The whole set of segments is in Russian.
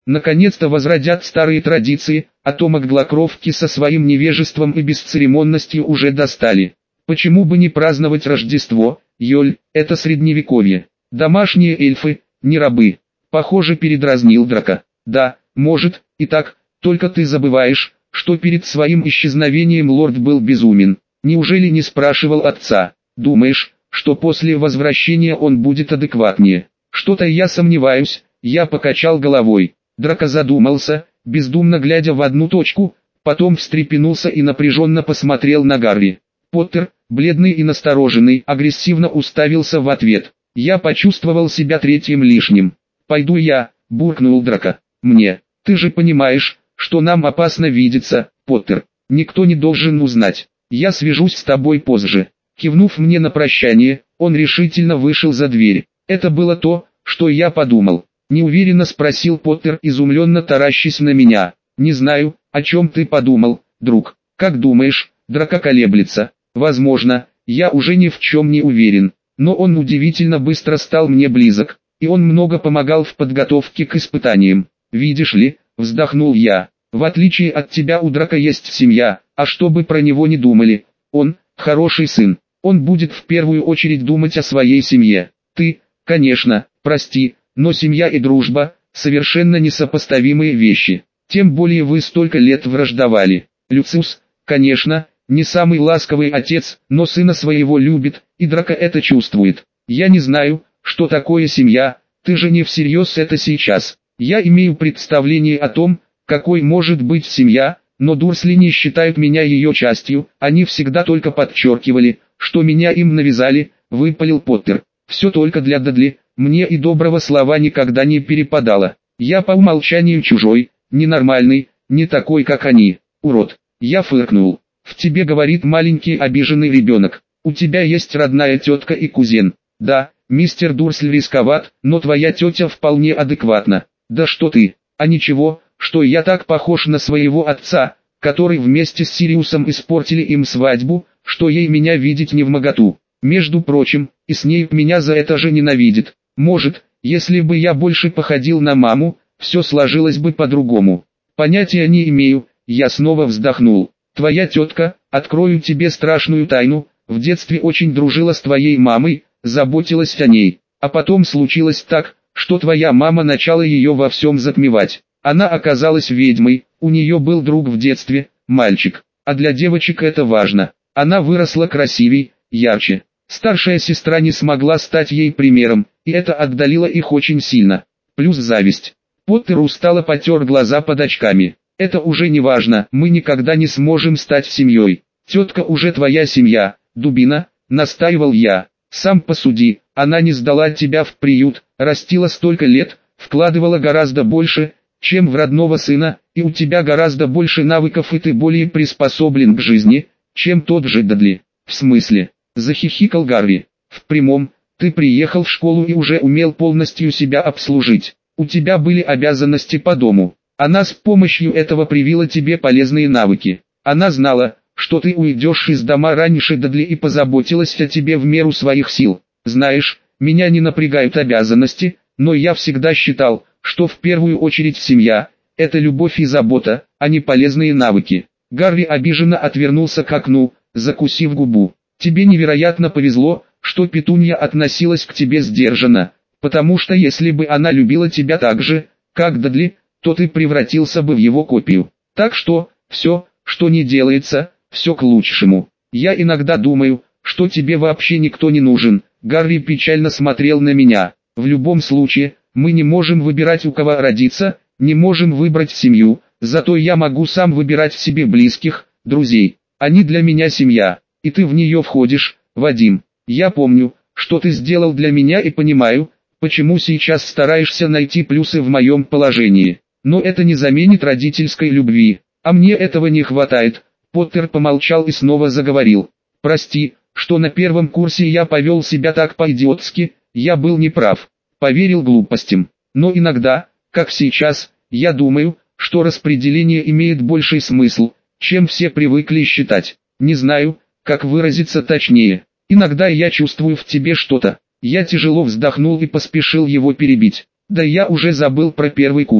Наконец-то возродят старые традиции, а то Маглокровки со своим невежеством и бесцеремонностью уже достали. Почему бы не праздновать Рождество, Йоль, это средневековье. Домашние эльфы, не рабы. Похоже, передразнил Драко. Да, может, и так, только ты забываешь, что перед своим исчезновением лорд был безумен. Неужели не спрашивал отца? Думаешь, что после возвращения он будет адекватнее? Что-то я сомневаюсь, я покачал головой. Драко задумался, бездумно глядя в одну точку, потом встрепенулся и напряженно посмотрел на Гарри. Поттер, бледный и настороженный, агрессивно уставился в ответ. Я почувствовал себя третьим лишним. «Пойду я», — буркнул Драко. «Мне. Ты же понимаешь, что нам опасно видеться, Поттер. Никто не должен узнать. Я свяжусь с тобой позже». Кивнув мне на прощание, он решительно вышел за дверь. Это было то, что я подумал. Неуверенно спросил Поттер, изумленно таращась на меня. «Не знаю, о чем ты подумал, друг. Как думаешь?» Драко колеблется. «Возможно, я уже ни в чем не уверен. Но он удивительно быстро стал мне близок, и он много помогал в подготовке к испытаниям. Видишь ли, вздохнул я, в отличие от тебя у Драко есть семья, а чтобы про него не думали, он, хороший сын, он будет в первую очередь думать о своей семье. Ты, конечно, прости, но семья и дружба – совершенно несопоставимые вещи, тем более вы столько лет враждовали. Люциус, конечно, не самый ласковый отец, но сына своего любит, и Драко это чувствует. Я не знаю, что такое семья, ты же не всерьез это сейчас. Я имею представление о том, какой может быть семья, но Дурсли не считают меня ее частью, они всегда только подчеркивали, что меня им навязали, выпалил Поттер. Все только для Дадли, мне и доброго слова никогда не перепадало. Я по умолчанию чужой, ненормальный, не такой как они, урод. Я фыркнул. В тебе говорит маленький обиженный ребенок. У тебя есть родная тетка и кузен. Да, мистер Дурсли рисковат, но твоя тетя вполне адекватна. Да что ты, а ничего, что я так похож на своего отца, который вместе с Сириусом испортили им свадьбу, что ей меня видеть невмоготу. Между прочим, и с ней меня за это же ненавидит. Может, если бы я больше походил на маму, все сложилось бы по-другому. Понятия не имею, я снова вздохнул. Твоя тетка, открою тебе страшную тайну, в детстве очень дружила с твоей мамой, заботилась о ней. А потом случилось так, что твоя мама начала ее во всем затмевать. Она оказалась ведьмой, у нее был друг в детстве, мальчик. А для девочек это важно. Она выросла красивей, ярче. Старшая сестра не смогла стать ей примером, и это отдалило их очень сильно. Плюс зависть. Поттер устало потер глаза под очками. Это уже не важно, мы никогда не сможем стать семьей. Тетка уже твоя семья, дубина, настаивал я. Сам посуди, она не сдала тебя в приют, растила столько лет, вкладывала гораздо больше, чем в родного сына, и у тебя гораздо больше навыков и ты более приспособлен к жизни, чем тот же Дадли. В смысле? Захихикал Гарри. В прямом, ты приехал в школу и уже умел полностью себя обслужить. У тебя были обязанности по дому. Она с помощью этого привила тебе полезные навыки. Она знала, что ты уйдешь из дома раньше Дадли и позаботилась о тебе в меру своих сил. Знаешь, меня не напрягают обязанности, но я всегда считал, что в первую очередь семья – это любовь и забота, а не полезные навыки. Гарри обиженно отвернулся к окну, закусив губу. Тебе невероятно повезло, что Петунья относилась к тебе сдержанно, потому что если бы она любила тебя так же, как Дадли, то ты превратился бы в его копию. Так что, все, что не делается, все к лучшему. Я иногда думаю, что тебе вообще никто не нужен. Гарри печально смотрел на меня. В любом случае, мы не можем выбирать у кого родиться, не можем выбрать семью, зато я могу сам выбирать себе близких, друзей. Они для меня семья, и ты в нее входишь, Вадим. Я помню, что ты сделал для меня и понимаю, почему сейчас стараешься найти плюсы в моем положении. Но это не заменит родительской любви, а мне этого не хватает. Поттер помолчал и снова заговорил. Прости, что на первом курсе я повел себя так по-идиотски, я был неправ, поверил глупостям. Но иногда, как сейчас, я думаю, что распределение имеет больший смысл, чем все привыкли считать. Не знаю, как выразиться точнее. Иногда я чувствую в тебе что-то. Я тяжело вздохнул и поспешил его перебить. Да я уже забыл про первый курс.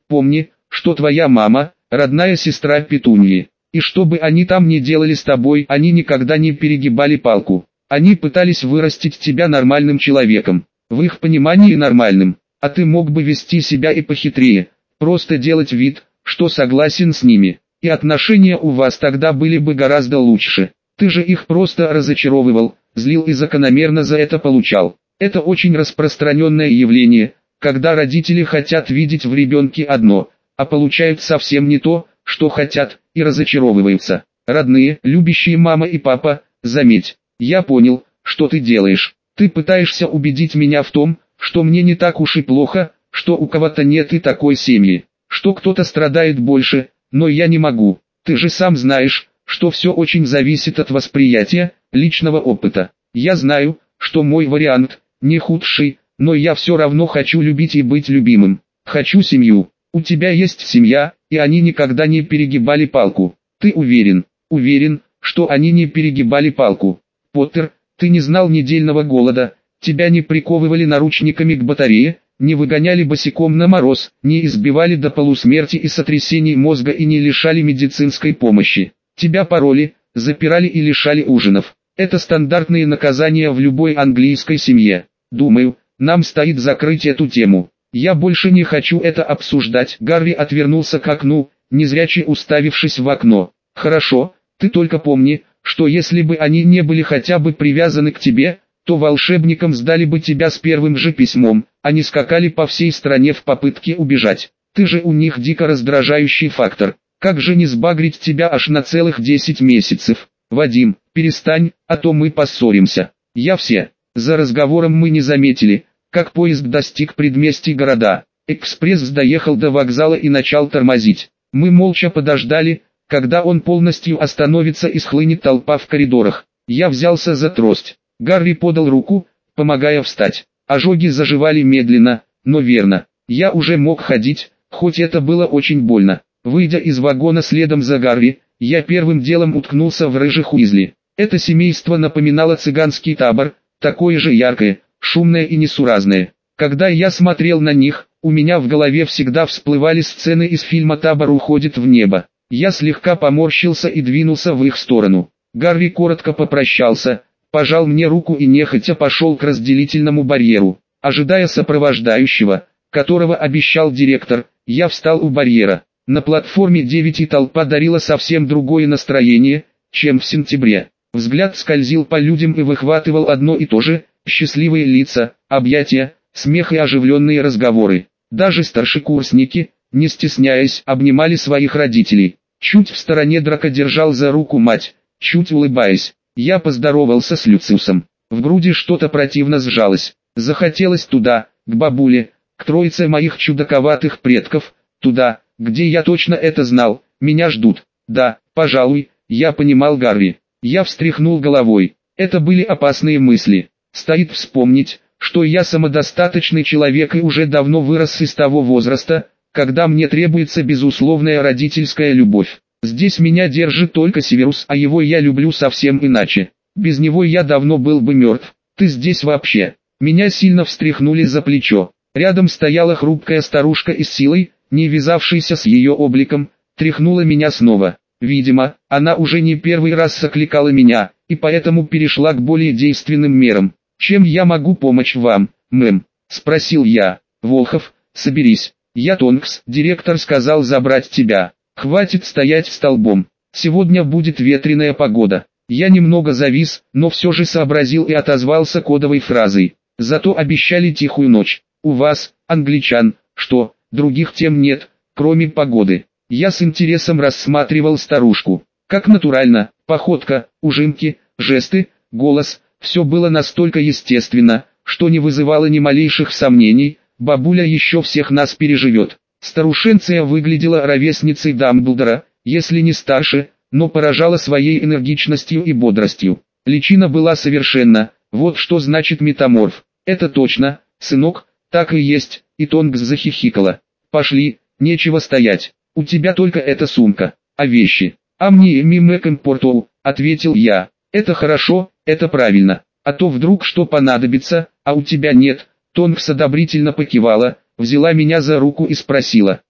Помни, что твоя мама – родная сестра Петуньи. И что бы они там ни делали с тобой, они никогда не перегибали палку. Они пытались вырастить тебя нормальным человеком. В их понимании нормальным. А ты мог бы вести себя и похитрее. Просто делать вид, что согласен с ними. И отношения у вас тогда были бы гораздо лучше. Ты же их просто разочаровывал, злил и закономерно за это получал. Это очень распространенное явление, когда родители хотят видеть в ребенке одно, а получают совсем не то, что хотят, и разочаровываются. Родные, любящие мама и папа, заметь, я понял, что ты делаешь. Ты пытаешься убедить меня в том, что мне не так уж и плохо, что у кого-то нет и такой семьи, что кто-то страдает больше, но я не могу. Ты же сам знаешь, что все очень зависит от восприятия, личного опыта. Я знаю, что мой вариант не худший, но я все равно хочу любить и быть любимым. Хочу семью. У тебя есть семья, и они никогда не перегибали палку. Ты уверен? Уверен, что они не перегибали палку. Поттер, ты не знал недельного голода, тебя не приковывали наручниками к батарее, не выгоняли босиком на мороз, не избивали до полусмерти и сотрясений мозга и не лишали медицинской помощи. Тебя пороли, запирали и лишали ужинов. Это стандартные наказания в любой английской семье. Думаю, нам стоит закрыть эту тему. Я больше не хочу это обсуждать. Гарри отвернулся к окну, незряче уставившись в окно. Хорошо, ты только помни, что если бы они не были хотя бы привязаны к тебе, то волшебникам сдали бы тебя с первым же письмом, а не скакали по всей стране в попытке убежать. Ты же у них дико раздражающий фактор. Как же не сбагрить тебя аж на целых 10 месяцев? Вадим, перестань, а то мы поссоримся. Я все. За разговором мы не заметили, как поезд достиг предместий города. Экспресс доехал до вокзала и начал тормозить. Мы молча подождали, когда он полностью остановится и схлынет толпа в коридорах. Я взялся за трость. Гарри подал руку, помогая встать. Ожоги заживали медленно, но верно. Я уже мог ходить, хоть это было очень больно. Выйдя из вагона следом за Гарри, я первым делом уткнулся в рыжих Уизли. Это семейство напоминало цыганский табор, такое же яркое, шумное и несуразное. Когда я смотрел на них, у меня в голове всегда всплывали сцены из фильма «Табор уходит в небо». Я слегка поморщился и двинулся в их сторону. Гарри коротко попрощался, пожал мне руку и нехотя пошел к разделительному барьеру. Ожидая сопровождающего, которого обещал директор, я встал у барьера. На платформе 9 и толпа дарила совсем другое настроение, чем в сентябре. Взгляд скользил по людям и выхватывал одно и то же: счастливые лица, объятия, смех и оживленные разговоры. Даже старшекурсники, не стесняясь, обнимали своих родителей. Чуть в стороне Драко держал за руку мать, чуть улыбаясь. Я поздоровался с Люциусом. В груди что-то противно сжалось. Захотелось туда, к бабуле, к троице моих чудаковатых предков, туда, где я точно это знал, меня ждут. Да, пожалуй, я понимал Гарри. Я встряхнул головой. Это были опасные мысли. Стоит вспомнить, что я самодостаточный человек и уже давно вырос из того возраста, когда мне требуется безусловная родительская любовь. Здесь меня держит только Северус, а его я люблю совсем иначе. Без него я давно был бы мертв. Ты здесь вообще? Меня сильно встряхнули за плечо. Рядом стояла хрупкая старушка и с силой, не вязавшейся с ее обликом, тряхнула меня снова. Видимо, она уже не первый раз окликала меня, и поэтому перешла к более действенным мерам. «Чем я могу помочь вам, мэм?» – спросил я. «Волхов, соберись. Я Тонкс, директор сказал забрать тебя. Хватит стоять столбом. Сегодня будет ветреная погода». Я немного завис, но все же сообразил и отозвался кодовой фразой. «Зато обещали тихую ночь. У вас, англичан, что, других тем нет, кроме погоды?» Я с интересом рассматривал старушку. Как натурально, походка, ужимки, жесты, голос, все было настолько естественно, что не вызывало ни малейших сомнений, бабуля еще всех нас переживет. Старушенция выглядела ровесницей Дамблдора, если не старше, но поражала своей энергичностью и бодростью. Личина была совершенна, вот что значит метаморф. Это точно, сынок, так и есть, и Тонкс захихикала. «Пошли, нечего стоять. У тебя только эта сумка, а вещи?» «А мне мимеком портол», — ответил я. «Это хорошо, это правильно, а то вдруг что понадобится, а у тебя нет». Тонкс одобрительно покивала, взяла меня за руку и спросила: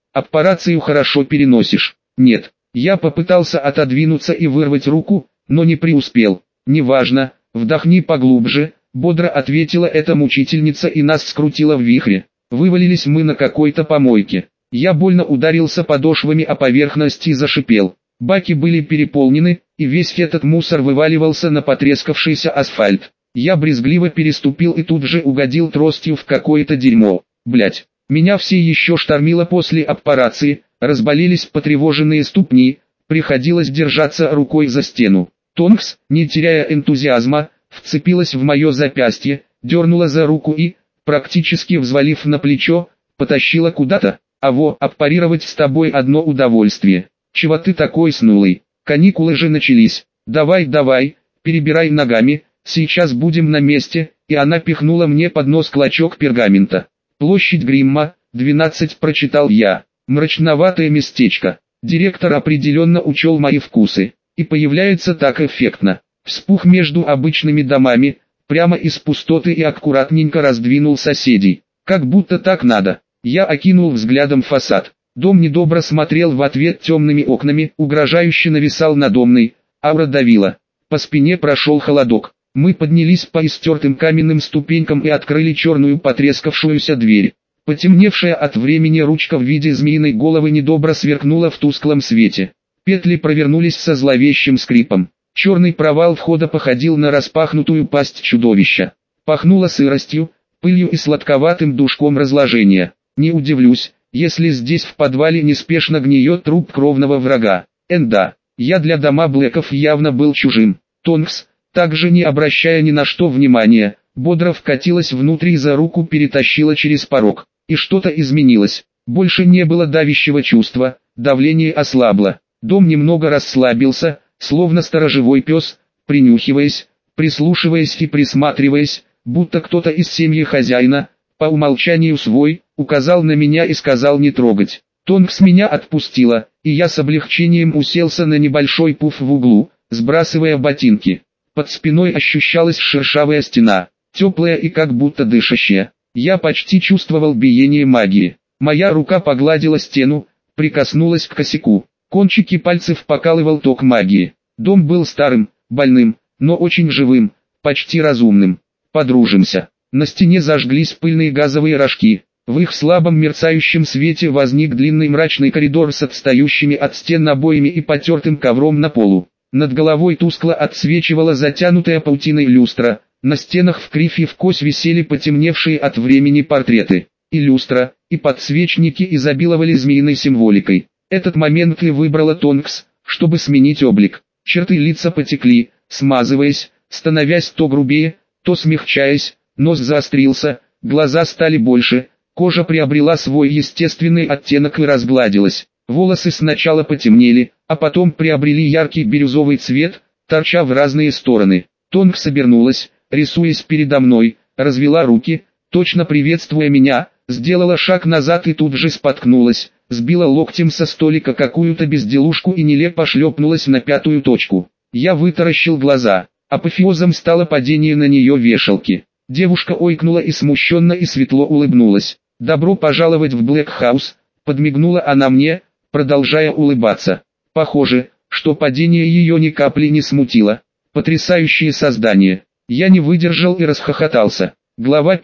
Операцию хорошо переносишь. Нет. Я попытался отодвинуться и вырвать руку, но не преуспел. Неважно, вдохни поглубже, бодро ответила эта мучительница и нас скрутила в вихре. Вывалились мы на какой-то помойке. Я больно ударился подошвами о поверхность и зашипел. Баки были переполнены, и весь этот мусор вываливался на потрескавшийся асфальт. Я брезгливо переступил и тут же угодил тростью в какое-то дерьмо. Блять, меня все еще штормило после операции, разболелись потревоженные ступни, приходилось держаться рукой за стену. Тонкс, не теряя энтузиазма, вцепилась в мое запястье, дернула за руку и, практически взвалив на плечо, потащила куда-то. Аппарировать с тобой одно удовольствие. Чего ты такой снулый? Каникулы же начались. Давай, перебирай ногами, сейчас будем на месте. И она пихнула мне под нос клочок пергамента. Площадь Гримма, 12, прочитал я. Мрачноватое местечко. Директор определенно учел мои вкусы. И появляется так эффектно. Вспух между обычными домами, прямо из пустоты и аккуратненько раздвинул соседей. Как будто так надо. Я окинул взглядом фасад. Дом недобро смотрел в ответ темными окнами, угрожающе нависал надомный, аура давила. По спине прошел холодок. Мы поднялись по истертым каменным ступенькам и открыли черную потрескавшуюся дверь. Потемневшая от времени ручка в виде змеиной головы недобро сверкнула в тусклом свете. Петли провернулись со зловещим скрипом. Черный провал входа походил на распахнутую пасть чудовища. Пахнуло сыростью, пылью и сладковатым душком разложения. Не удивлюсь, если здесь в подвале неспешно гниет труп кровного врага. Да, я для дома Блэков явно был чужим. Тонкс, также не обращая ни на что внимания, бодро вкатилась внутрь и за руку перетащила через порог. И что-то изменилось. Больше не было давящего чувства, давление ослабло. Дом немного расслабился, словно сторожевой пес, принюхиваясь, прислушиваясь и присматриваясь, будто кто-то из семьи хозяина, по умолчанию свой, указал на меня и сказал не трогать. Тонкс меня отпустила, и я с облегчением уселся на небольшой пуф в углу, сбрасывая ботинки. Под спиной ощущалась шершавая стена, теплая и как будто дышащая. Я почти чувствовал биение магии. Моя рука погладила стену, прикоснулась к косяку. Кончики пальцев покалывал ток магии. Дом был старым, больным, но очень живым, почти разумным. Подружимся. На стене зажглись пыльные газовые рожки. В их слабом мерцающем свете возник длинный мрачный коридор с отстающими от стен обоями и потертым ковром на полу. Над головой тускло отсвечивала затянутая паутиной люстра. На стенах в кривь и в кось висели потемневшие от времени портреты. И люстра, и подсвечники изобиловали змеиной символикой. Этот момент и выбрала Тонкс, чтобы сменить облик. Черты лица потекли, смазываясь, становясь то грубее, то смягчаясь, нос заострился, глаза стали больше, кожа приобрела свой естественный оттенок и разгладилась. Волосы сначала потемнели, а потом приобрели яркий бирюзовый цвет, торча в разные стороны. Тонкс обернулась, рисуясь передо мной, развела руки, точно приветствуя меня, сделала шаг назад и тут же споткнулась, сбила локтем со столика какую-то безделушку и нелепо шлепнулась на пятую точку. Я вытаращил глаза. Апофеозом стало падение на нее вешалки. Девушка ойкнула и смущенно и светло улыбнулась. «Добро пожаловать в Блэкхаус», — подмигнула она мне, продолжая улыбаться. Похоже, что падение ее ни капли не смутило. Потрясающее создание. Я не выдержал и расхохотался. Глава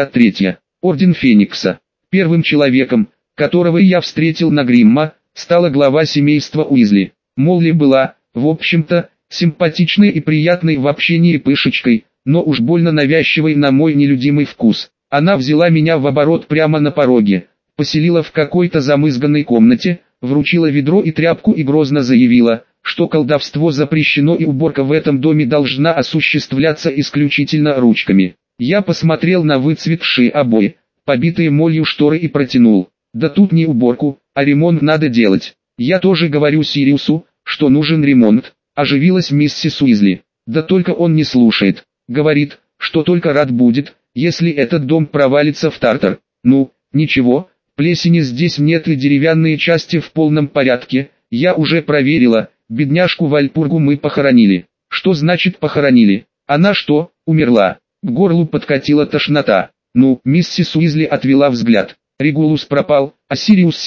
53. Орден Феникса. Первым человеком, которого я встретил на Гримма, стала глава семейства Уизли. Молли была, в общем-то, симпатичной и приятной в общении пышечкой, но уж больно навязчивой на мой нелюдимый вкус. Она взяла меня в оборот прямо на пороге, поселила в какой-то замызганной комнате, вручила ведро и тряпку и грозно заявила, что колдовство запрещено и уборка в этом доме должна осуществляться исключительно ручками. Я посмотрел на выцветшие обои, побитые молью шторы и протянул: «Да тут не уборку, а ремонт надо делать. Я тоже говорю Сириусу, что нужен ремонт», — оживилась миссис Уизли. «Да только он не слушает. Говорит, что только рад будет, если этот дом провалится в тартар. Ну, ничего, плесени здесь нет и деревянные части в полном порядке, я уже проверила, бедняжку Вальпургу мы похоронили». «Что значит похоронили? Она что, умерла?» К горлу подкатила тошнота. «Ну», миссис Уизли отвела взгляд. «Регулус пропал, а Сириус сидел,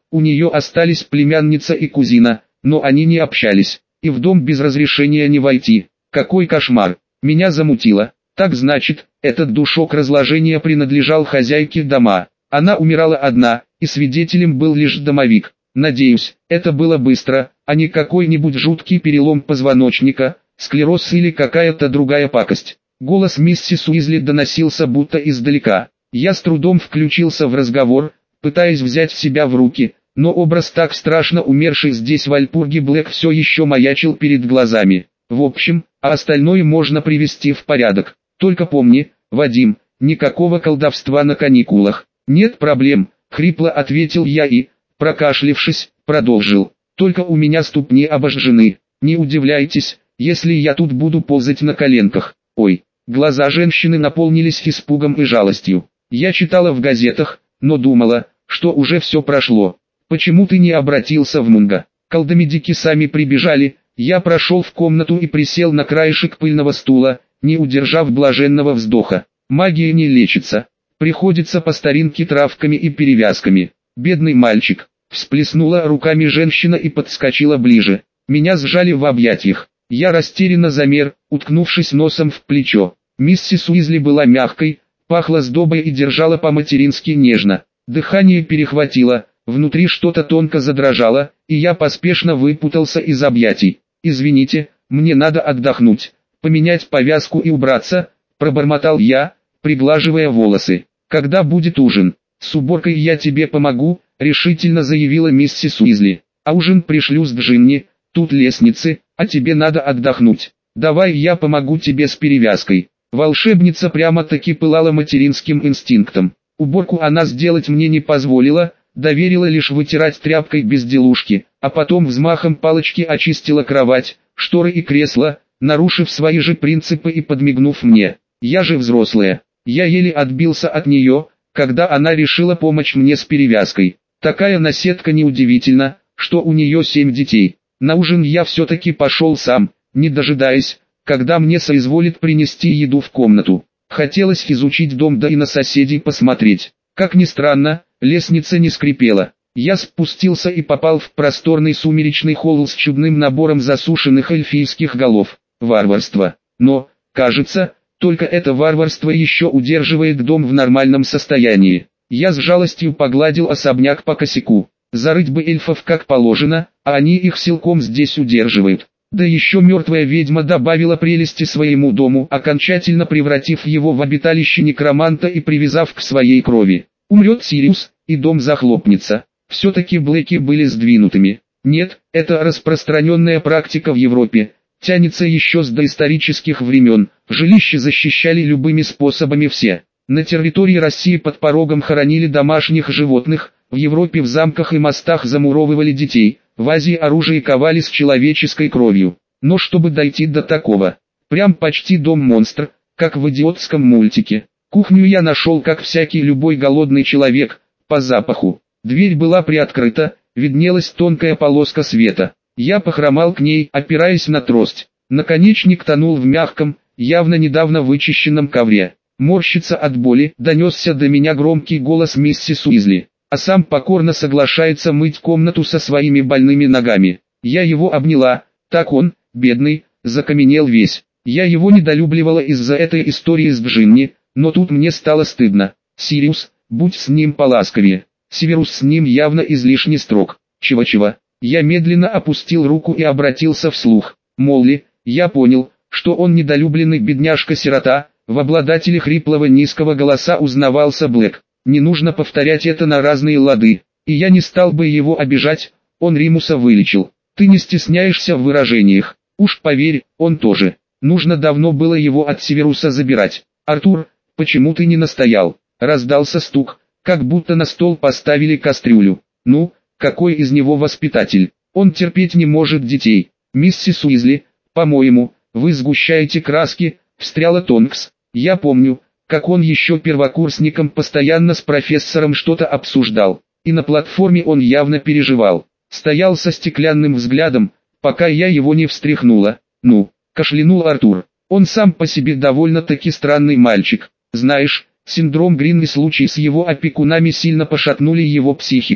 у нее остались племянница и кузина, но они не общались, и в дом без разрешения не войти. Какой кошмар! Меня замутило. Так значит, этот душок разложения принадлежал хозяйке дома. Она умирала одна, и свидетелем был лишь домовик. Надеюсь, это было быстро, а не какой-нибудь жуткий перелом позвоночника, склероз или какая-то другая пакость. Голос миссис Уизли доносился будто издалека. Я с трудом включился в разговор, пытаясь взять себя в руки, но образ так страшно умерший здесь в Альпурге Блэк все еще маячил перед глазами. В общем, а остальное можно привести в порядок. Только помни, Вадим, никакого колдовства на каникулах. Нет проблем, хрипло ответил я и, прокашлявшись, продолжил. Только у меня ступни обожжены. Не удивляйтесь, если я тут буду ползать на коленках. Ой, глаза женщины наполнились испугом и жалостью. Я читала в газетах, но думала, что уже все прошло. Почему ты не обратился в Мунго? Колдомедики сами прибежали. Я прошел в комнату и присел на краешек пыльного стула, не удержав блаженного вздоха. Магия не лечится. Приходится по старинке травками и перевязками. Бедный мальчик. Всплеснула руками женщина и подскочила ближе. Меня сжали в объятиях. Я растерянно замер, уткнувшись носом в плечо. Миссис Уизли была мягкой, пахла сдобой и держала по-матерински нежно. Дыхание перехватило, внутри что-то тонко задрожало, и я поспешно выпутался из объятий. «Извините, мне надо отдохнуть, поменять повязку и убраться», — пробормотал я, приглаживая волосы. «Когда будет ужин?» «С уборкой я тебе помогу», — решительно заявила миссис Уизли. «А ужин пришлю с Джинни, тут лестницы, а тебе надо отдохнуть. Давай я помогу тебе с перевязкой». Волшебница прямо-таки пылала материнским инстинктом. Уборку она сделать мне не позволила, доверила лишь вытирать тряпкой безделушки, а потом взмахом палочки очистила кровать, шторы и кресла, нарушив свои же принципы и подмигнув мне. Я же взрослая. Я еле отбился от нее, когда она решила помочь мне с перевязкой. Такая наседка неудивительно, что у нее 7 детей. На ужин я все-таки пошел сам, не дожидаясь, когда мне соизволит принести еду в комнату. Хотелось изучить дом да и на соседей посмотреть. Как ни странно, лестница не скрипела. Я спустился и попал в просторный сумеречный холл с чудным набором засушенных эльфийских голов. Варварство. Но, кажется, только это варварство еще удерживает дом в нормальном состоянии. Я с жалостью погладил особняк по косяку. Зарыть бы эльфов как положено, а они их силком здесь удерживают. Да еще мертвая ведьма добавила прелести своему дому, окончательно превратив его в обиталище некроманта и привязав к своей крови. Умрет Сириус, и дом захлопнется. Все-таки Блэки были сдвинутыми. Нет, это распространенная практика в Европе. Тянется еще с доисторических времен. Жилища защищали любыми способами все. На территории России под порогом хоронили домашних животных, в Европе в замках и мостах замуровывали детей, в Азии оружие ковали с человеческой кровью. Но чтобы дойти до такого, прям почти дом-монстр, как в идиотском мультике. Кухню я нашел как всякий любой голодный человек, по запаху. Дверь была приоткрыта, виднелась тонкая полоска света. Я похромал к ней, опираясь на трость. Наконечник тонул в мягком, явно недавно вычищенном ковре. Морщится от боли, донесся до меня громкий голос миссис Уизли. А сам покорно соглашается мыть комнату со своими больными ногами. Я его обняла, так он, бедный, закаменел весь. Я его недолюбливала из-за этой истории с Джинни, но тут мне стало стыдно. Сириус, будь с ним поласковее. Северус с ним явно излишне строг. Чего-чего. Я медленно опустил руку и обратился вслух. Молли, я понял, что он недолюбленный бедняжка-сирота, в обладателе хриплого низкого голоса узнавался Блэк. Не нужно повторять это на разные лады, и я не стал бы его обижать, он Римуса вылечил. Ты не стесняешься в выражениях, уж поверь, он тоже. Нужно давно было его от Северуса забирать. Артур, почему ты не настоял? Раздался стук, как будто на стол поставили кастрюлю. Ну, какой из него воспитатель? Он терпеть не может детей. Миссис Уизли, по-моему, вы сгущаете краски, встряла Тонкс. Я помню, как он еще первокурсником постоянно с профессором что-то обсуждал. И на платформе он явно переживал. Стоял со стеклянным взглядом, пока я его не встряхнула. Ну, кашлянул Артур. Он сам по себе довольно-таки странный мальчик. Знаешь, синдром Грин и случай с его опекунами сильно пошатнули его психику.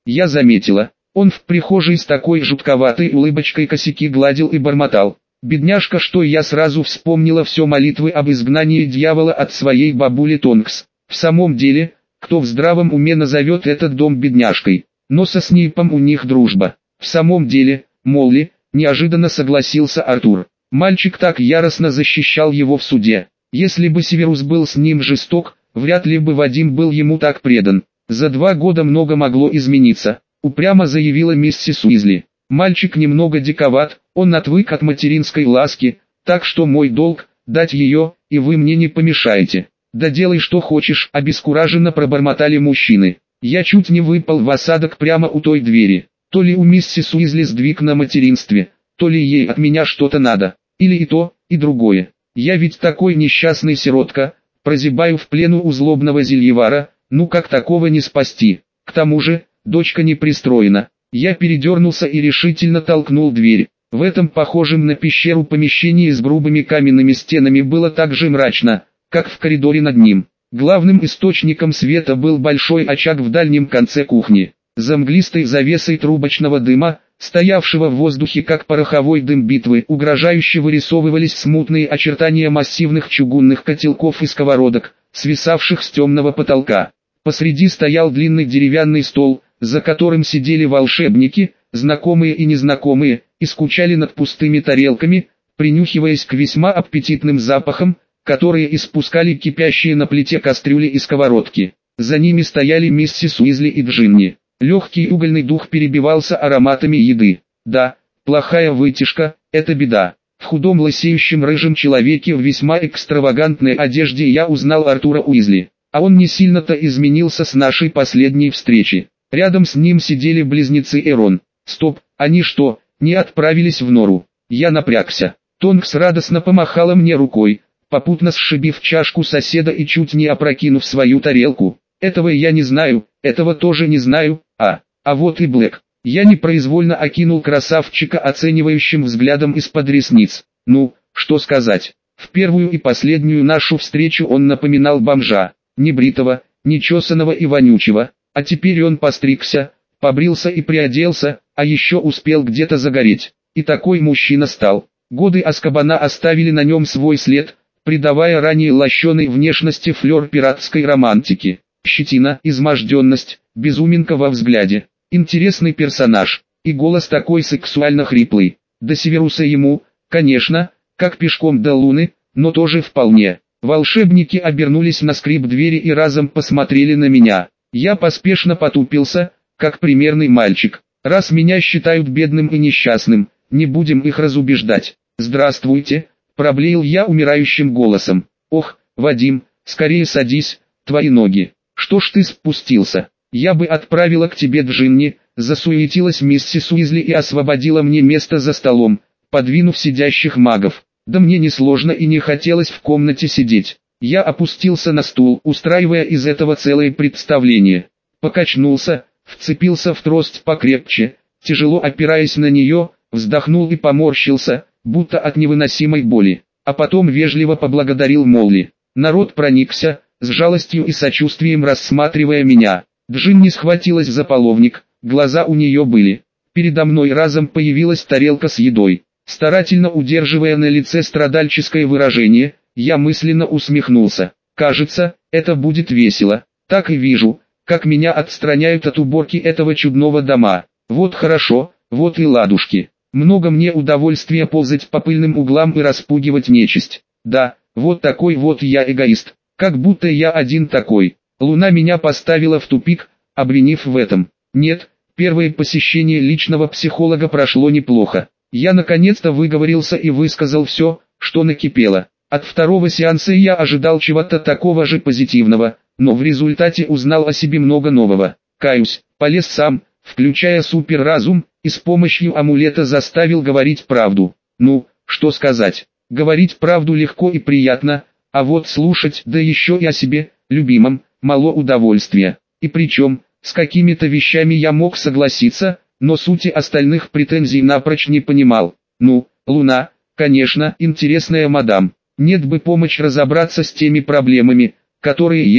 Я заметила. Он в прихожей с такой жутковатой улыбочкой косяки гладил и бормотал. Бедняжка, что я сразу вспомнила все молитвы об изгнании дьявола от своей бабули Тонкс. В самом деле, кто в здравом уме назовет этот дом бедняжкой? Но со Снейпом у них дружба. В самом деле, Молли, неожиданно согласился Артур. Мальчик так яростно защищал его в суде. Если бы Северус был с ним жесток, вряд ли бы Вадим был ему так предан. За 2 года много могло измениться, упрямо заявила миссис Уизли. Мальчик немного диковат, он отвык от материнской ласки, так что мой долг – дать ее, и вы мне не помешаете. Да делай что хочешь, обескураженно пробормотали мужчины. Я чуть не выпал в осадок прямо у той двери. То ли у миссис Уизли сдвиг на материнстве, то ли ей от меня что-то надо, или и то, и другое. Я ведь такой несчастный сиротка, прозябаю в плену у злобного зельевара, ну как такого не спасти? К тому же, дочка не пристроена. Я передернулся и решительно толкнул дверь. В этом похожем на пещеру помещении с грубыми каменными стенами было так же мрачно, как в коридоре над ним. Главным источником света был большой очаг в дальнем конце кухни. За мглистой завесой трубочного дыма, стоявшего в воздухе как пороховой дым битвы, угрожающе вырисовывались смутные очертания массивных чугунных котелков и сковородок, свисавших с темного потолка. Посреди стоял длинный деревянный стол, за которым сидели волшебники, знакомые и незнакомые, и скучали над пустыми тарелками, принюхиваясь к весьма аппетитным запахам, которые испускали кипящие на плите кастрюли и сковородки. За ними стояли миссис Уизли и Джинни. Легкий угольный дух перебивался ароматами еды. Да, плохая вытяжка – это беда. В худом лысеющем рыжем человеке в весьма экстравагантной одежде я узнал Артура Уизли. А он не сильно-то изменился с нашей последней встречи. Рядом с ним сидели близнецы Эрон. Стоп, они что, не отправились в нору? Я напрягся. Тонкс радостно помахала мне рукой, попутно сшибив чашку соседа и чуть не опрокинув свою тарелку. Этого я не знаю, этого тоже не знаю, а вот и Блэк. Я непроизвольно окинул красавчика оценивающим взглядом из-под ресниц. Ну, что сказать. В первую и последнюю нашу встречу он напоминал бомжа. Небритого, нечесанного и вонючего. А теперь он постригся, побрился и приоделся, а еще успел где-то загореть. И такой мужчина стал. Годы Азкабана оставили на нем свой след, придавая ранее лощеной внешности флер пиратской романтики. Щетина, изможденность, безуминка во взгляде. Интересный персонаж, и голос такой сексуально хриплый. До Северуса ему, конечно, как пешком до Луны, но тоже вполне. Волшебники обернулись на скрип двери и разом посмотрели на меня. Я поспешно потупился, как примерный мальчик. Раз меня считают бедным и несчастным, не будем их разубеждать. «Здравствуйте», – проблеял я умирающим голосом. «Ох, Вадим, скорее садись, твои ноги. Что ж ты спустился? Я бы отправила к тебе Джинни», – засуетилась миссис Уизли и освободила мне место за столом, подвинув сидящих магов. Да мне не сложно и не хотелось в комнате сидеть. Я опустился на стул, устраивая из этого целое представление. Покачнулся, вцепился в трость покрепче, тяжело опираясь на нее, вздохнул и поморщился, будто от невыносимой боли. А потом вежливо поблагодарил Молли. Народ проникся, с жалостью и сочувствием рассматривая меня. Джинни схватилась за половник, глаза у нее были. Передо мной разом появилась тарелка с едой. Старательно удерживая на лице страдальческое выражение, я мысленно усмехнулся. Кажется, это будет весело. Так и вижу, как меня отстраняют от уборки этого чудного дома. Вот хорошо, вот и ладушки. Много мне удовольствия ползать по пыльным углам и распугивать нечисть. Да, вот такой вот я эгоист. Как будто я один такой. Луна меня поставила в тупик, обвинив в этом. Нет, первое посещение личного психолога прошло неплохо. Я наконец-то выговорился и высказал все, что накипело. От второго сеанса я ожидал чего-то такого же позитивного, но в результате узнал о себе много нового. Каюсь, полез сам, включая суперразум, и с помощью амулета заставил говорить правду. Ну, что сказать. Говорить правду легко и приятно, а вот слушать, да еще и о себе, любимом, мало удовольствия. И причем, с какими-то вещами я мог согласиться, но сути остальных претензий напрочь не понимал. Ну, Луна, конечно, интересная мадам. Нет бы помочь разобраться с теми проблемами, которые есть,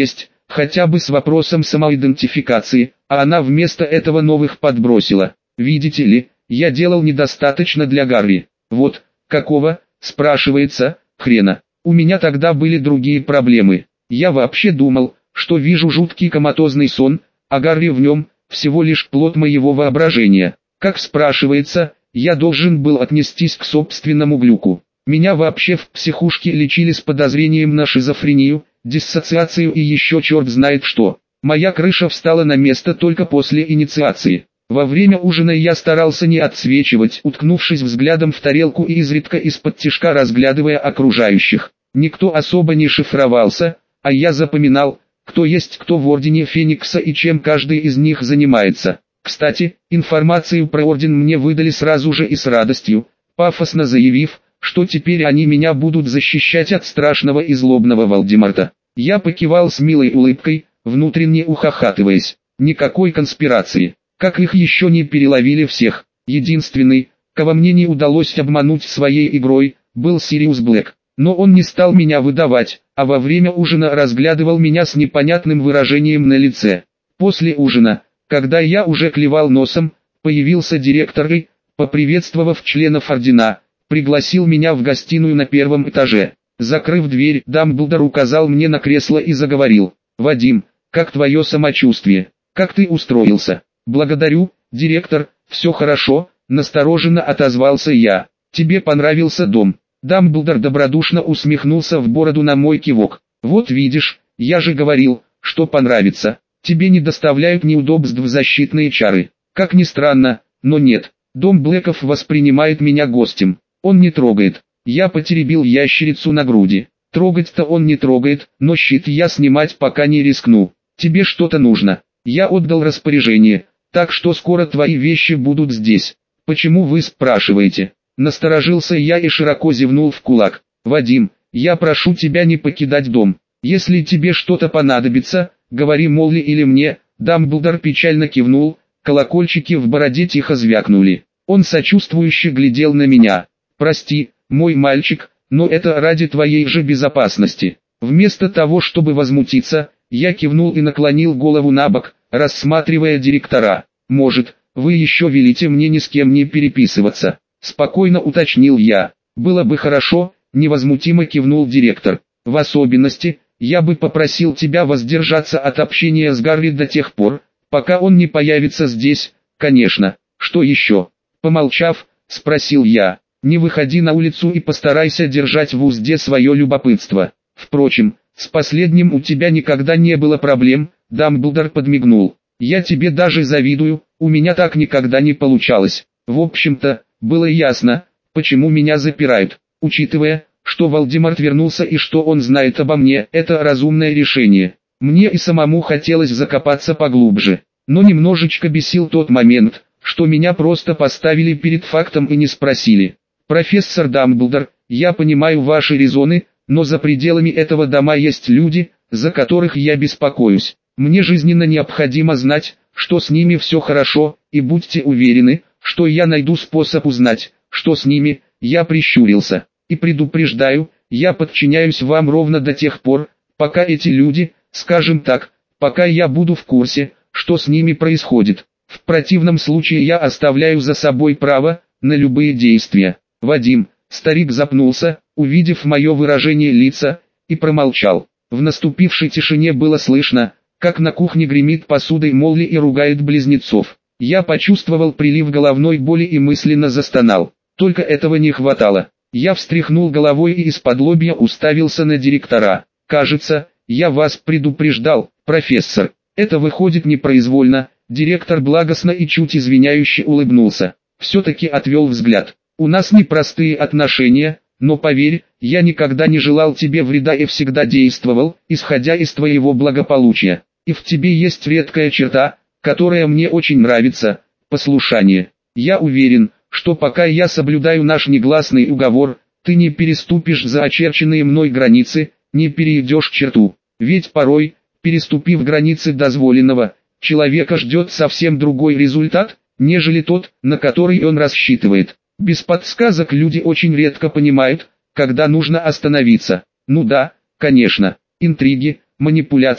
хотя бы с вопросом самоидентификации, а она вместо этого новых подбросила. Видите ли, я делал недостаточно для Гарри. Вот, какого, спрашивается, хрена. У меня тогда были другие проблемы. Я вообще думал, что вижу жуткий коматозный сон, а Гарри в нем всего лишь плод моего воображения. Как спрашивается, я должен был отнестись к собственному глюку. Меня вообще в психушке лечили с подозрением на шизофрению, диссоциацию и еще черт знает что. Моя крыша встала на место только после инициации. Во время ужина я старался не отсвечивать, уткнувшись взглядом в тарелку и изредка из-под тишка разглядывая окружающих. Никто особо не шифровался, а я запоминал, кто есть кто в Ордене Феникса и чем каждый из них занимается. Кстати, информацию про Орден мне выдали сразу же и с радостью, пафосно заявив, что теперь они меня будут защищать от страшного и злобного Волдеморта. Я покивал с милой улыбкой, внутренне ухахатываясь. Никакой конспирации. Как их еще не переловили всех. Единственный, кого мне не удалось обмануть своей игрой, был Сириус Блэк. Но он не стал меня выдавать, а во время ужина разглядывал меня с непонятным выражением на лице. После ужина, когда я уже клевал носом, появился директор и, поприветствовав членов Ордена, пригласил меня в гостиную на первом этаже. Закрыв дверь, Дамблдор указал мне на кресло и заговорил. «Вадим, как твое самочувствие? Как ты устроился?» «Благодарю, директор, все хорошо», — настороженно отозвался я. «Тебе понравился дом?» Дамблдор добродушно усмехнулся в бороду на мой кивок. «Вот видишь, я же говорил, что понравится. Тебе не доставляют неудобств защитные чары. Как ни странно, но нет. Дом Блэков воспринимает меня гостем. Он не трогает». Я потеребил ящерицу на груди. «Трогать-то он не трогает, но щит я снимать пока не рискну. Тебе что-то нужно?» Я отдал распоряжение, так что скоро твои вещи будут здесь. «Почему вы спрашиваете?» Насторожился я и широко зевнул в кулак. «Вадим, я прошу тебя не покидать дом. Если тебе что-то понадобится, говори Молли или мне». Дамблдор печально кивнул, колокольчики в бороде тихо звякнули. Он сочувствующе глядел на меня. «Прости, мой мальчик, но это ради твоей же безопасности». Вместо того, чтобы возмутиться, я кивнул и наклонил голову на бок, рассматривая директора. «Может, вы еще велите мне ни с кем не переписываться?» Спокойно уточнил я. «Было бы хорошо», невозмутимо кивнул директор. «В особенности, я бы попросил тебя воздержаться от общения с Гарри до тех пор, пока он не появится здесь, конечно. Что еще?» Помолчав, спросил я. «Не выходи на улицу и постарайся держать в узде свое любопытство. Впрочем, с последним у тебя никогда не было проблем». Дамблдор подмигнул. «Я тебе даже завидую, у меня так никогда не получалось. В общем-то, было ясно, почему меня запирают. Учитывая, что Волдеморт вернулся и что он знает обо мне, это разумное решение. Мне и самому хотелось закопаться поглубже. Но немножечко бесил тот момент, что меня просто поставили перед фактом и не спросили. Профессор Дамблдор, я понимаю ваши резоны, но за пределами этого дома есть люди, за которых я беспокоюсь. Мне жизненно необходимо знать, что с ними все хорошо, и будьте уверены, что я найду способ узнать, что с ними». Я прищурился. «И предупреждаю, я подчиняюсь вам ровно до тех пор, пока эти люди, скажем так, пока я буду в курсе, что с ними происходит. В противном случае я оставляю за собой право на любые действия». «Вадим», старик запнулся, увидев мое выражение лица, и промолчал. В наступившей тишине было слышно, как на кухне гремит посудой Молли и ругает близнецов. Я почувствовал прилив головной боли и мысленно застонал. Только этого не хватало. Я встряхнул головой и из-под-лобья уставился на директора. «Кажется, я вас предупреждал, профессор». Это выходит непроизвольно. Директор благостно и чуть извиняюще улыбнулся. Все-таки отвел взгляд. «У нас непростые отношения, но поверь, я никогда не желал тебе вреда и всегда действовал, исходя из твоего благополучия. И в тебе есть редкая черта, которая мне очень нравится – послушание. Я уверен, что пока я соблюдаю наш негласный уговор, ты не переступишь за очерченные мной границы, не перейдешь черту. Ведь порой, переступив границы дозволенного, человека ждет совсем другой результат, нежели тот, на который он рассчитывает. Без подсказок люди очень редко понимают, когда нужно остановиться. Ну да, конечно, интриги, манипуляции,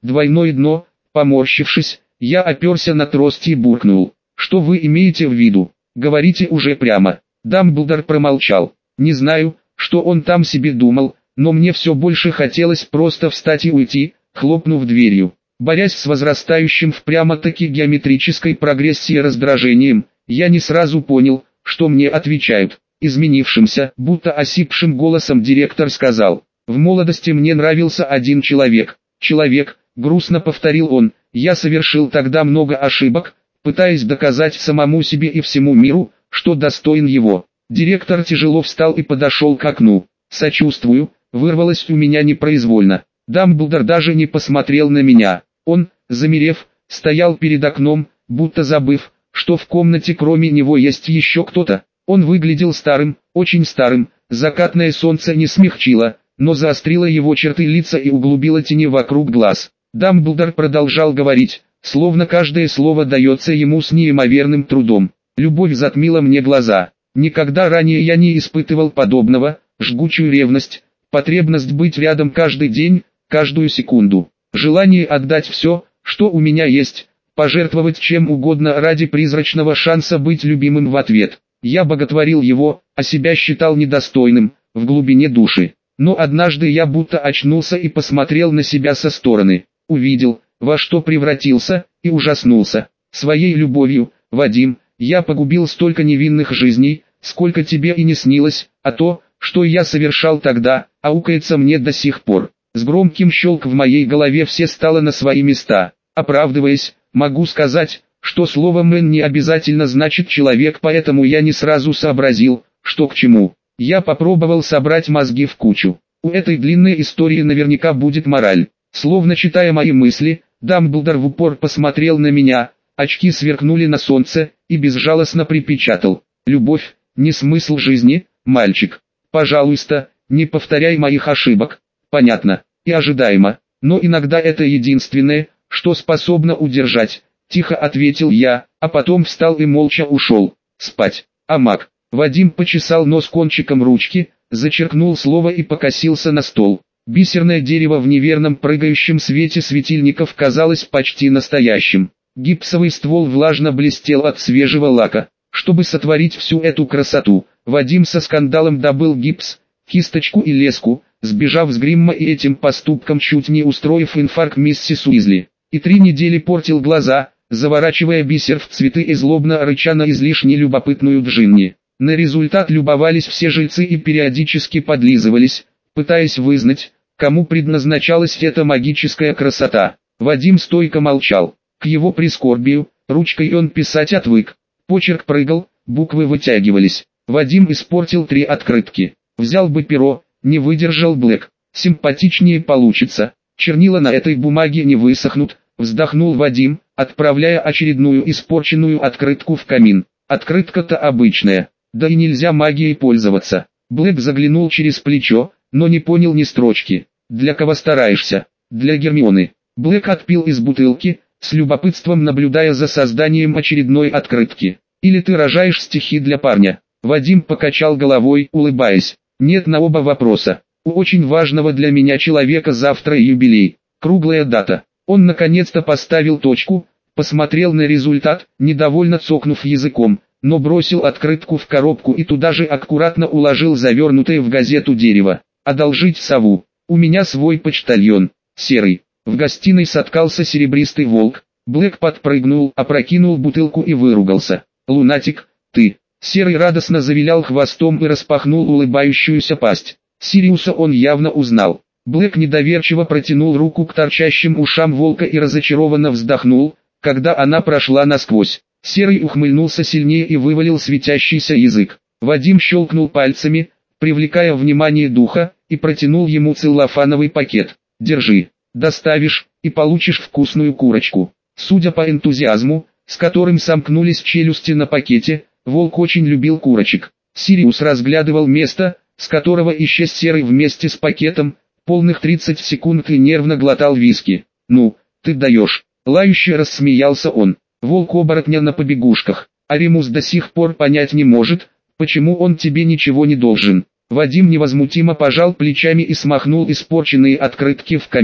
Двойное дно. Поморщившись, я оперся на трость и буркнул. Что вы имеете в виду? Говорите уже прямо. Дамблдор промолчал. Не знаю, что он там себе думал, но мне все больше хотелось просто встать и уйти, хлопнув дверью. Борясь с возрастающим в прямо-таки геометрической прогрессией раздражением, я не сразу понял, что мне отвечают. Изменившимся, будто осипшим голосом директор сказал: «В молодости мне нравился один человек». «Человек», грустно повторил он, — «я совершил тогда много ошибок, пытаясь доказать самому себе и всему миру, что достоин его». Директор тяжело встал и подошел к окну. «Сочувствую», вырвалось у меня непроизвольно. Дамблдор даже не посмотрел на меня. Он, замерев, стоял перед окном, будто забыв, что в комнате кроме него есть еще кто-то. Он выглядел старым, очень старым, закатное солнце не смягчило, но заострило его черты лица и углубило тени вокруг глаз. Дамблдор продолжал говорить, словно каждое слово дается ему с неимоверным трудом. Любовь затмила мне глаза. Никогда ранее я не испытывал подобного, жгучую ревность, потребность быть рядом каждый день, каждую секунду. Желание отдать все, что у меня есть, пожертвовать чем угодно ради призрачного шанса быть любимым в ответ. Я боготворил его, а себя считал недостойным, в глубине души. Но однажды я будто очнулся и посмотрел на себя со стороны. Увидел, во что превратился, и ужаснулся. Своей любовью, Вадим, я погубил столько невинных жизней, сколько тебе и не снилось, а то, что я совершал тогда, аукается мне до сих пор. С громким щелк в моей голове все стало на свои места. Оправдываясь, могу сказать, что слово «мэн» не обязательно значит «человек», поэтому я не сразу сообразил, что к чему. Я попробовал собрать мозги в кучу. У этой длинной истории наверняка будет мораль. Словно читая мои мысли, Дамблдор в упор посмотрел на меня, очки сверкнули на солнце, и безжалостно припечатал: «Любовь, не смысл жизни, мальчик. Пожалуйста, не повторяй моих ошибок». Понятно и ожидаемо, но иногда это единственное, что способно удержать. Тихо ответил я, а потом встал и молча ушел спать. Амак. Вадим почесал нос кончиком ручки, зачеркнул слово и покосился на стол. Бисерное дерево в неверном прыгающем свете светильников казалось почти настоящим. Гипсовый ствол влажно блестел от свежего лака. Чтобы сотворить всю эту красоту, Вадим со скандалом добыл гипс, кисточку и леску, сбежав с гримма и этим поступком чуть не устроив инфаркт миссис Уизли. И 3 недели портил глаза, заворачивая бисер в цветы и злобно рыча на излишне любопытную Джинни. На результат любовались все жильцы и периодически подлизывались, пытаясь вызнать, кому предназначалась эта магическая красота. Вадим стойко молчал. К его прискорбию, ручкой он писать отвык. Почерк прыгал, буквы вытягивались. Вадим испортил 3 открытки. Взял бы перо, не выдержал Блэк. Симпатичнее получится. Чернила на этой бумаге не высохнут, вздохнул Вадим, отправляя очередную испорченную открытку в камин. Открытка-то обычная, да и нельзя магией пользоваться. Блэк заглянул через плечо, но не понял ни строчки. «Для кого стараешься?» «Для Гермионы». Блэк отпил из бутылки, с любопытством наблюдая за созданием очередной открытки. «Или ты рожаешь стихи для парня?» Вадим покачал головой, улыбаясь. «Нет, на оба вопроса. У очень важного для меня человека завтра юбилей. Круглая дата». Он наконец-то поставил точку, посмотрел на результат, недовольно цокнув языком, но бросил открытку в коробку и туда же аккуратно уложил завернутое в газету дерево. «Одолжить сову. У меня свой почтальон, серый». В гостиной соткался серебристый волк. Блэк подпрыгнул, опрокинул бутылку и выругался. «Лунатик, ты!» Серый радостно завилял хвостом и распахнул улыбающуюся пасть. Сириуса он явно узнал. Блэк недоверчиво протянул руку к торчащим ушам волка и разочарованно вздохнул, когда она прошла насквозь. Серый ухмыльнулся сильнее и вывалил светящийся язык. Вадим щелкнул пальцами, привлекая внимание духа, и протянул ему целлофановый пакет. «Держи. Доставишь, и получишь вкусную курочку». Судя по энтузиазму, с которым сомкнулись челюсти на пакете, волк очень любил курочек. Сириус разглядывал место, с которого исчез Серый вместе с пакетом, полных 30 секунд и нервно глотал виски. «Ну, ты даешь!» Лающе рассмеялся он. «Волк-оборотня на побегушках, а Римус до сих пор понять не может, почему он тебе ничего не должен». Вадим невозмутимо пожал плечами и смахнул испорченные открытки в камин.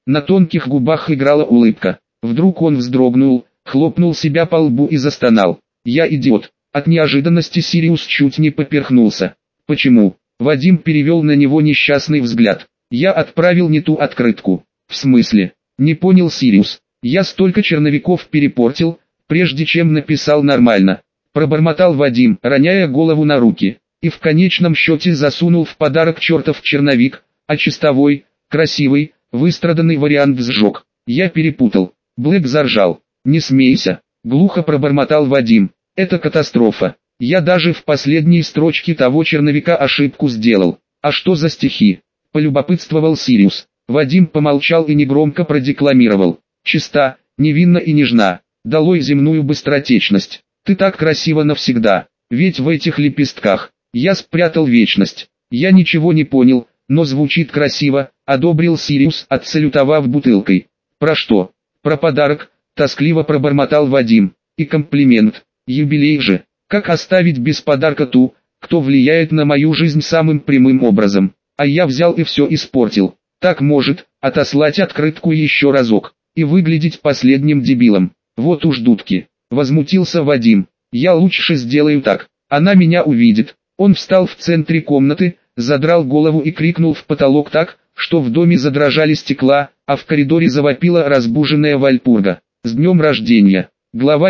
На тонких губах играла улыбка. Вдруг он вздрогнул, хлопнул себя по лбу и застонал. Я идиот. От неожиданности Сириус чуть не поперхнулся. Почему? Вадим перевел на него несчастный взгляд. Я отправил не ту открытку. В смысле? Не понял Сириус. Я столько черновиков перепортил, прежде чем написал нормально. Пробормотал Вадим, роняя голову на руки. И в конечном счете засунул в подарок чертов черновик, а чистовой, красивый, выстраданный вариант сжег. Я перепутал. Блэк заржал. Не смейся, глухо пробормотал Вадим. Это катастрофа. Я даже в последней строчке того черновика ошибку сделал. А что за стихи? Полюбопытствовал Сириус. Вадим помолчал и негромко продекламировал. Чиста, невинна и нежна, долой земную быстротечность. Ты так красива навсегда, ведь в этих лепестках я спрятал вечность. Я ничего не понял, но звучит красиво, одобрил Сириус, отсалютовав бутылкой. Про что? Про подарок, тоскливо пробормотал Вадим. И комплимент, юбилей же. Как оставить без подарка ту, кто влияет на мою жизнь самым прямым образом? А я взял и все испортил. Так может, отослать открытку еще разок, и выглядеть последним дебилом. Вот уж дудки. Возмутился Вадим. Я лучше сделаю так. Она меня увидит. Он встал в центре комнаты, задрал голову и крикнул в потолок так, что в доме задрожали стекла, а в коридоре завопила разбуженная Вальпурга. С днем рождения. Глава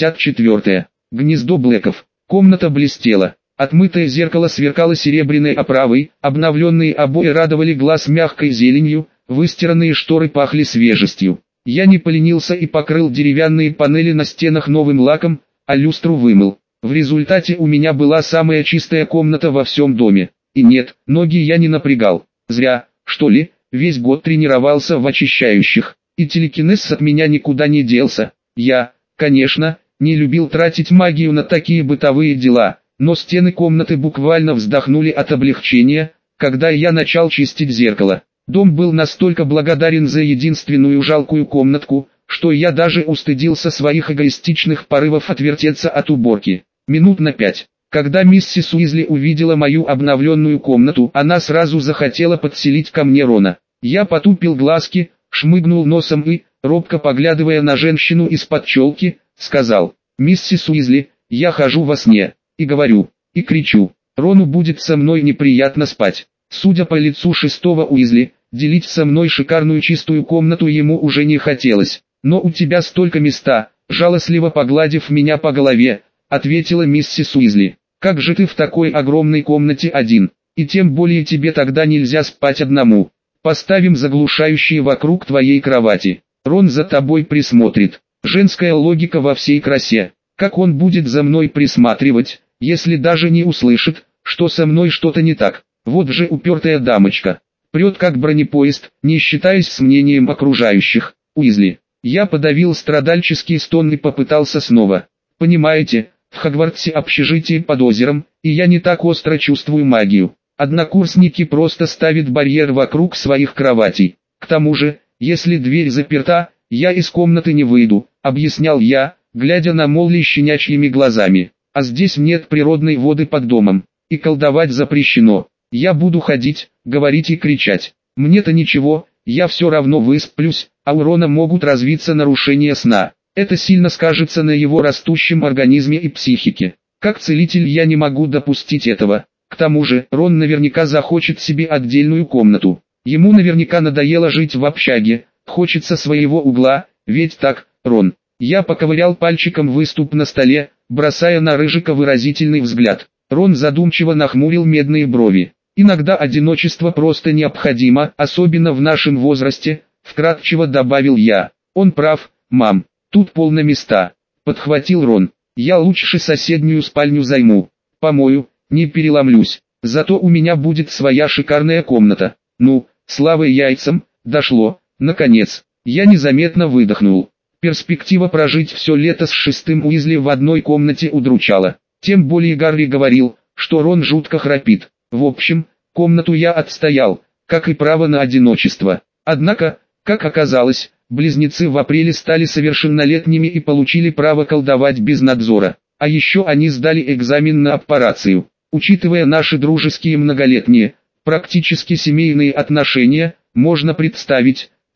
54. Гнездо Блэков. Комната блестела. Отмытое зеркало сверкало серебряной оправой, обновленные обои радовали глаз мягкой зеленью, выстиранные шторы пахли свежестью. Я не поленился и покрыл деревянные панели на стенах новым лаком, а люстру вымыл. В результате у меня была самая чистая комната во всем доме. И нет, ноги я не напрягал. Зря, что ли, весь год тренировался в очищающих, и телекинез от меня никуда не делся. Я, конечно, не любил тратить магию на такие бытовые дела, но стены комнаты буквально вздохнули от облегчения, когда я начал чистить зеркало. Дом был настолько благодарен за единственную жалкую комнатку, что я даже устыдился своих эгоистичных порывов отвертеться от уборки. Минут на 5. Когда миссис Уизли увидела мою обновленную комнату, она сразу захотела подселить ко мне Рона. Я потупил глазки, шмыгнул носом и, робко поглядывая на женщину из-под челки, сказал: «Миссис Уизли, я хожу во сне, и говорю, и кричу, Рону будет со мной неприятно спать». Судя по лицу шестого Уизли, делить со мной шикарную чистую комнату ему уже не хотелось. «Но у тебя столько места», жалостливо погладив меня по голове, ответила миссис Уизли. «Как же ты в такой огромной комнате один? И тем более тебе тогда нельзя спать одному. Поставим заглушающие вокруг твоей кровати. Рон за тобой присмотрит». Женская логика во всей красе. Как он будет за мной присматривать, если даже не услышит, что со мной что-то не так? Вот же упертая дамочка. Прет как бронепоезд, не считаясь с мнением окружающих. Уизли. Я подавил страдальческий стон и попытался снова. Понимаете, в Хогвартсе общежитие под озером, и я не так остро чувствую магию. Однокурсники просто ставят барьер вокруг своих кроватей. К тому же, если дверь заперта, я из комнаты не выйду, объяснял я, глядя на Молли щенячьими глазами. А здесь нет природной воды под домом, и колдовать запрещено. Я буду ходить, говорить и кричать. Мне-то ничего, я все равно высплюсь, а у Рона могут развиться нарушения сна. Это сильно скажется на его растущем организме и психике. Как целитель я не могу допустить этого. К тому же, Рон наверняка захочет себе отдельную комнату. Ему наверняка надоело жить в общаге, хочется своего угла, ведь так, Рон? Я поковырял пальчиком выступ на столе, бросая на Рыжика выразительный взгляд. Рон задумчиво нахмурил медные брови. «Иногда одиночество просто необходимо, особенно в нашем возрасте», вкратчиво добавил я. «Он прав, мам, тут полно места», подхватил Рон. «Я лучше соседнюю спальню займу. Помою, не переломлюсь, зато у меня будет своя шикарная комната». Ну, слава яйцам, дошло, наконец. Я незаметно выдохнул. Перспектива прожить все лето с шестым Уизли в одной комнате удручала. Тем более Гарри говорил, что Рон жутко храпит. В общем, комнату я отстоял, как и право на одиночество. Однако, как оказалось, близнецы в апреле стали совершеннолетними и получили право колдовать без надзора. А еще они сдали экзамен на аппарацию. Учитывая наши дружеские многолетние, практически семейные отношения, можно представить,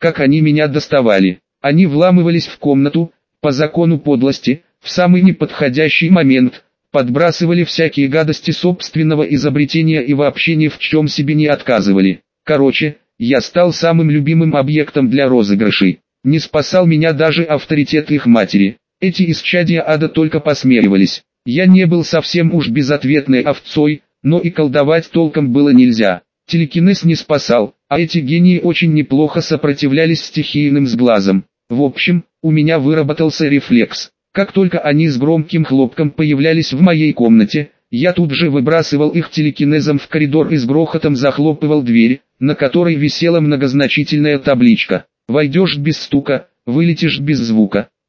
как они меня доставали. Они вламывались в комнату, по закону подлости, в самый неподходящий момент, подбрасывали всякие гадости собственного изобретения и вообще ни в чем себе не отказывали. Короче, я стал самым любимым объектом для розыгрышей. Не спасал меня даже авторитет их матери. Эти исчадия ада только посмеивались. Я не был совсем уж безответной овцой, но и колдовать толком было нельзя. Телекинез не спасал, а эти гении очень неплохо сопротивлялись стихийным сглазам. В общем, у меня выработался рефлекс. Как только они с громким хлопком появлялись в моей комнате, я тут же выбрасывал их телекинезом в коридор и с грохотом захлопывал дверь, на которой висела многозначительная табличка: «Войдешь без стука, вылетишь без звука».